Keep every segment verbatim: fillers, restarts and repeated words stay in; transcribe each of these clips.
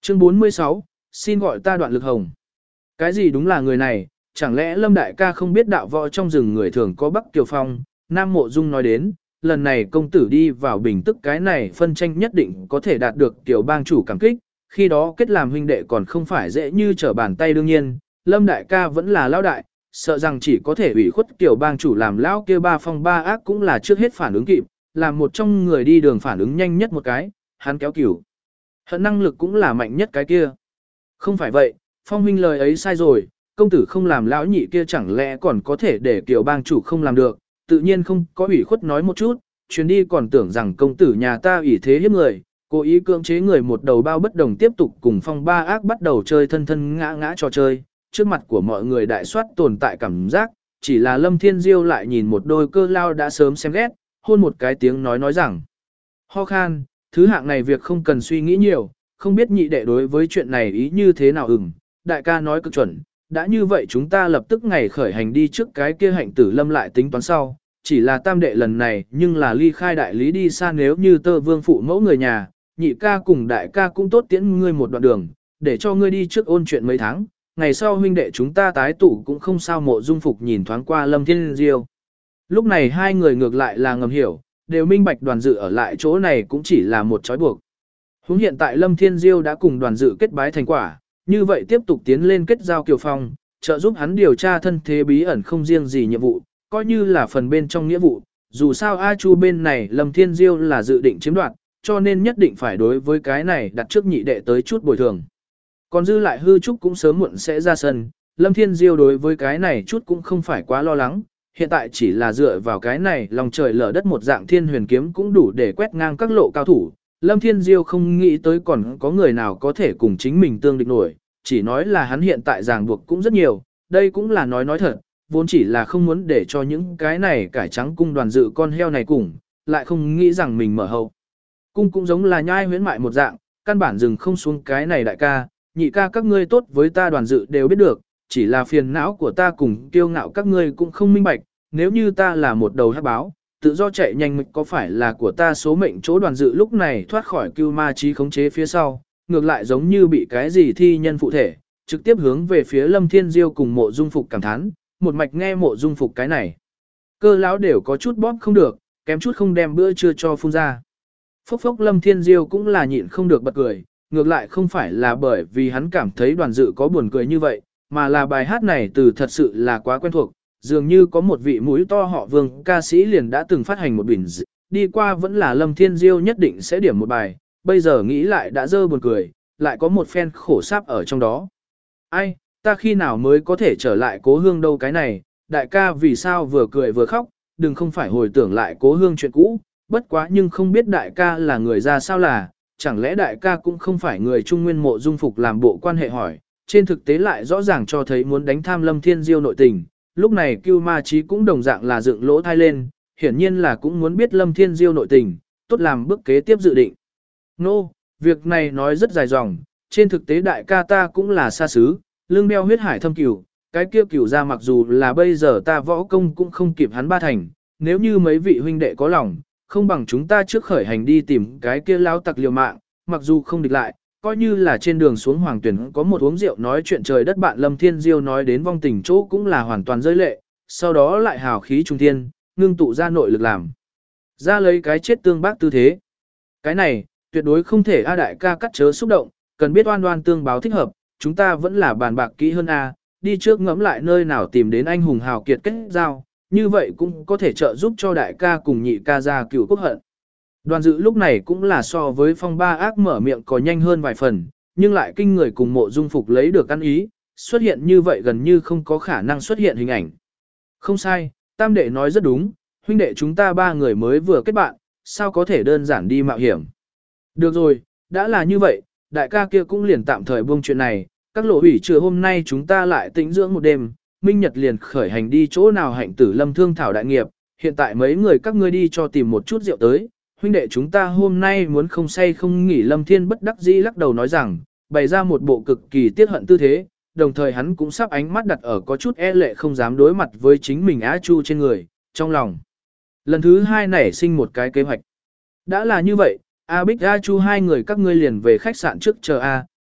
Chương bốn mươi sáu, xin gọi ta Đoạn Lực Hồng. Cái gì đúng là người này, chẳng lẽ Lâm đại ca không biết đạo võ trong rừng người thường có Bắc Kiều Phong, Nam Mộ Dung nói đến, lần này công tử đi vào bình tức cái này phân tranh nhất định có thể đạt được tiểu bang chủ cảm kích, khi đó kết làm huynh đệ còn không phải dễ như trở bàn tay đương nhiên, Lâm đại ca vẫn là lão đại, sợ rằng chỉ có thể ủy khuất tiểu bang chủ làm lão kia ba phong ba ác cũng là trước hết phản ứng kịp, làm một trong người đi đường phản ứng nhanh nhất một cái, hắn kéo cửu. Hận năng lực cũng là mạnh nhất cái kia. Không phải vậy, Phong huynh lời ấy sai rồi, công tử không làm lão nhị kia chẳng lẽ còn có thể để tiểu bang chủ không làm được, tự nhiên không có ủy khuất nói một chút, chuyến đi còn tưởng rằng công tử nhà ta ủy thế hiếp người, cố ý cưỡng chế người một đầu bao bất đồng tiếp tục cùng Phong ba ác bắt đầu chơi thân thân ngã ngã trò chơi, trước mặt của mọi người đại soát tồn tại cảm giác, chỉ là Lâm Thiên Diêu lại nhìn một đôi cơ lao đã sớm xem ghét, hôn một cái tiếng nói nói rằng, ho khan, thứ hạng này việc không cần suy nghĩ nhiều, không biết nhị đệ đối với chuyện này ý như thế nào ừm, đại ca nói cực chuẩn, đã như vậy chúng ta lập tức ngày khởi hành đi trước cái kia hạnh tử lâm lại tính toán sau, chỉ là tam đệ lần này nhưng là ly khai đại lý đi xa nếu như tơ vương phụ mẫu người nhà, nhị ca cùng đại ca cũng tốt tiễn ngươi một đoạn đường, để cho ngươi đi trước ôn chuyện mấy tháng, ngày sau huynh đệ chúng ta tái tụ cũng không sao. Mộ Dung Phục nhìn thoáng qua Lâm Thiên Diêu. Lúc này hai người ngược lại là ngầm hiểu, đều minh bạch Đoàn Dự ở lại chỗ này cũng chỉ là một trói buộc. Huống hiện tại Lâm Thiên Diêu đã cùng Đoàn Dự kết bái thành quả, như vậy tiếp tục tiến lên kết giao Kiều Phong, trợ giúp hắn điều tra thân thế bí ẩn không riêng gì nhiệm vụ, coi như là phần bên trong nghĩa vụ. Dù sao A Chu bên này Lâm Thiên Diêu là dự định chiếm đoạt, cho nên nhất định phải đối với cái này đặt trước nhị đệ tới chút bồi thường. Còn dư lại hư trúc cũng sớm muộn sẽ ra sân, Lâm Thiên Diêu đối với cái này chút cũng không phải quá lo lắng, hiện tại chỉ là dựa vào cái này lòng trời lở đất một dạng thiên huyền kiếm cũng đủ để quét ngang các lộ cao thủ. Lâm Thiên Diêu không nghĩ tới còn có người nào có thể cùng chính mình tương địch nổi, chỉ nói là hắn hiện tại ràng buộc cũng rất nhiều, đây cũng là nói nói thật, vốn chỉ là không muốn để cho những cái này cải trắng cung Đoàn Dự con heo này cùng, lại không nghĩ rằng mình mở hậu. Cung cũng giống là nhai huyễn mại một dạng, căn bản dừng không xuống cái này đại ca, nhị ca các ngươi tốt với ta Đoàn Dự đều biết được, chỉ là phiền não của ta cùng kiêu ngạo các ngươi cũng không minh bạch, nếu như ta là một đầu hắc báo, tự do chạy nhanh mịch có phải là của ta số mệnh chỗ. Đoàn Dự lúc này thoát khỏi cưu ma trí khống chế phía sau, ngược lại giống như bị cái gì thi nhân phụ thể, trực tiếp hướng về phía Lâm Thiên Diêu cùng Mộ Dung Phục cảm thán, một mạch nghe Mộ Dung Phục cái này. Cơ lão đều có chút bóp không được, kém chút không đem bữa trưa cho phun ra. Phốc phốc Lâm Thiên Diêu cũng là nhịn không được bật cười, ngược lại không phải là bởi vì hắn cảm thấy Đoàn Dự có buồn cười như vậy, mà là bài hát này từ thật sự là quá quen thuộc, dường như có một vị mũi to họ Vương ca sĩ liền đã từng phát hành một bình d... đi qua vẫn là Lâm Thiên Diêu nhất định sẽ điểm một bài, bây giờ nghĩ lại đã dơ buồn cười, lại có một phen khổ sáp ở trong đó. Ai, ta khi nào mới có thể trở lại cố hương đâu cái này, đại ca vì sao vừa cười vừa khóc, đừng không phải hồi tưởng lại cố hương chuyện cũ, bất quá nhưng không biết đại ca là người ra sao là, chẳng lẽ đại ca cũng không phải người Trung Nguyên. Mộ Dung Phục làm bộ quan hệ hỏi, trên thực tế lại rõ ràng cho thấy muốn đánh tham Lâm Thiên Diêu nội tình, lúc này Cưu Ma Chí cũng đồng dạng là dựng lỗ thai lên, hiển nhiên là cũng muốn biết Lâm Thiên Diêu nội tình, tốt làm bước kế tiếp dự định. Nô, no, việc này nói rất dài dòng, trên thực tế đại ca ta cũng là xa xứ, lương đeo huyết hải thâm cửu, cái kia cửu ra mặc dù là bây giờ ta võ công cũng không kịp hắn ba thành, nếu như mấy vị huynh đệ có lòng, không bằng chúng ta trước khởi hành đi tìm cái kia lão tặc liều mạng, mặc dù không địch lại, coi như là trên đường xuống Hoàng Tuyển có một uống rượu nói chuyện trời đất bạn. Lâm Thiên Diêu nói đến vong tình chỗ cũng là hoàn toàn rơi lệ, sau đó lại hào khí trung thiên, ngưng tụ ra nội lực làm ra lấy cái chết tương bác tư thế. Cái này, tuyệt đối không thể A đại ca cắt chớ xúc động, cần biết oan oan tương báo thích hợp, chúng ta vẫn là bàn bạc kỹ hơn A, đi trước ngẫm lại nơi nào tìm đến anh hùng hào kiệt kết giao, như vậy cũng có thể trợ giúp cho đại ca cùng nhị ca ra cửu quốc hận. Đoàn Dự lúc này cũng là so với Phong ba ác mở miệng có nhanh hơn vài phần, nhưng lại kinh người cùng Mộ Dung Phục lấy được ăn ý, xuất hiện như vậy gần như không có khả năng xuất hiện hình ảnh. Không sai, tam đệ nói rất đúng, huynh đệ chúng ta ba người mới vừa kết bạn, sao có thể đơn giản đi mạo hiểm. Được rồi, đã là như vậy, đại ca kia cũng liền tạm thời buông chuyện này, các lộ ủy trưa hôm nay chúng ta lại tĩnh dưỡng một đêm, minh nhật liền khởi hành đi chỗ nào hạnh tử lâm thương thảo đại nghiệp, hiện tại mấy người các ngươi đi cho tìm một chút rượu tới. Huynh đệ chúng ta hôm nay muốn không say không nghỉ. Lâm Thiên bất đắc dĩ lắc đầu nói rằng, bày ra một bộ cực kỳ tiết hận tư thế, đồng thời hắn cũng sắp ánh mắt đặt ở có chút e lệ không dám đối mặt với chính mình Á Chu trên người, trong lòng. Lần thứ hai nảy sinh một cái kế hoạch. Đã là như vậy, A Bích A Chu hai người các ngươi liền về khách sạn trước chờ A,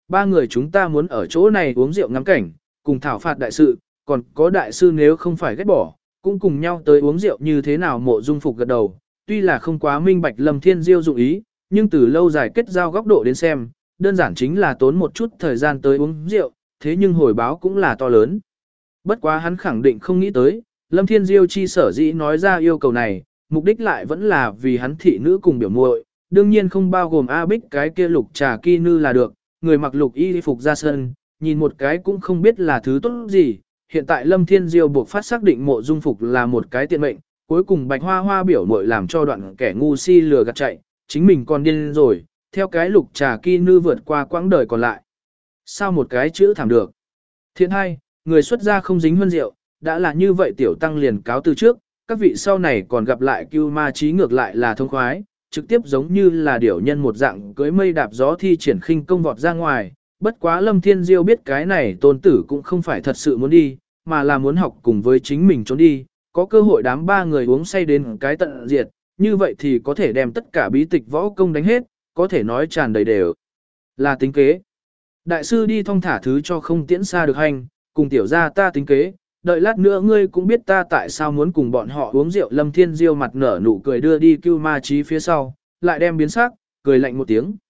ba người chúng ta muốn ở chỗ này uống rượu ngắm cảnh, cùng thảo phạt đại sự, còn có đại sư nếu không phải ghét bỏ, cũng cùng nhau tới uống rượu như thế nào. Mộ Dung Phục gật đầu, tuy là không quá minh bạch Lâm Thiên Diêu dụng ý, nhưng từ lâu dài kết giao góc độ đến xem, đơn giản chính là tốn một chút thời gian tới uống rượu, thế nhưng hồi báo cũng là to lớn. Bất quá hắn khẳng định không nghĩ tới, Lâm Thiên Diêu chi sở dĩ nói ra yêu cầu này, mục đích lại vẫn là vì hắn thị nữ cùng biểu muội, đương nhiên không bao gồm A Bích cái kia lục trà kỳ nư là được, người mặc lục y phục ra sân, nhìn một cái cũng không biết là thứ tốt gì. Hiện tại Lâm Thiên Diêu buộc phát xác định Mộ Dung Phục là một cái tiện mệnh, cuối cùng Bạch Hoa Hoa biểu muội làm cho đoạn kẻ ngu si lừa gạt chạy, chính mình còn điên rồi, theo cái lục trà kỳ nư vượt qua quãng đời còn lại. Sao một cái chữ thảm được? Thiện hai, người xuất gia không dính huân rượu, đã là như vậy tiểu tăng liền cáo từ trước, các vị sau này còn gặp lại Cưu Ma Chí ngược lại là thông khoái, trực tiếp giống như là điểu nhân một dạng cưới mây đạp gió thi triển khinh công vọt ra ngoài. Bất quá Lâm Thiên Diêu biết cái này tôn tử cũng không phải thật sự muốn đi, mà là muốn học cùng với chính mình trốn đi, có cơ hội đám ba người uống say đến cái tận diệt, như vậy thì có thể đem tất cả bí tịch võ công đánh hết, có thể nói tràn đầy đều là tính kế. Đại sư đi thong thả thứ cho không tiễn xa được hành, cùng tiểu gia ta tính kế, đợi lát nữa ngươi cũng biết ta tại sao muốn cùng bọn họ uống rượu. Lâm Thiên Diêu mặt nở nụ cười đưa đi Cưu Ma Chí phía sau, lại đem biến sắc, cười lạnh một tiếng.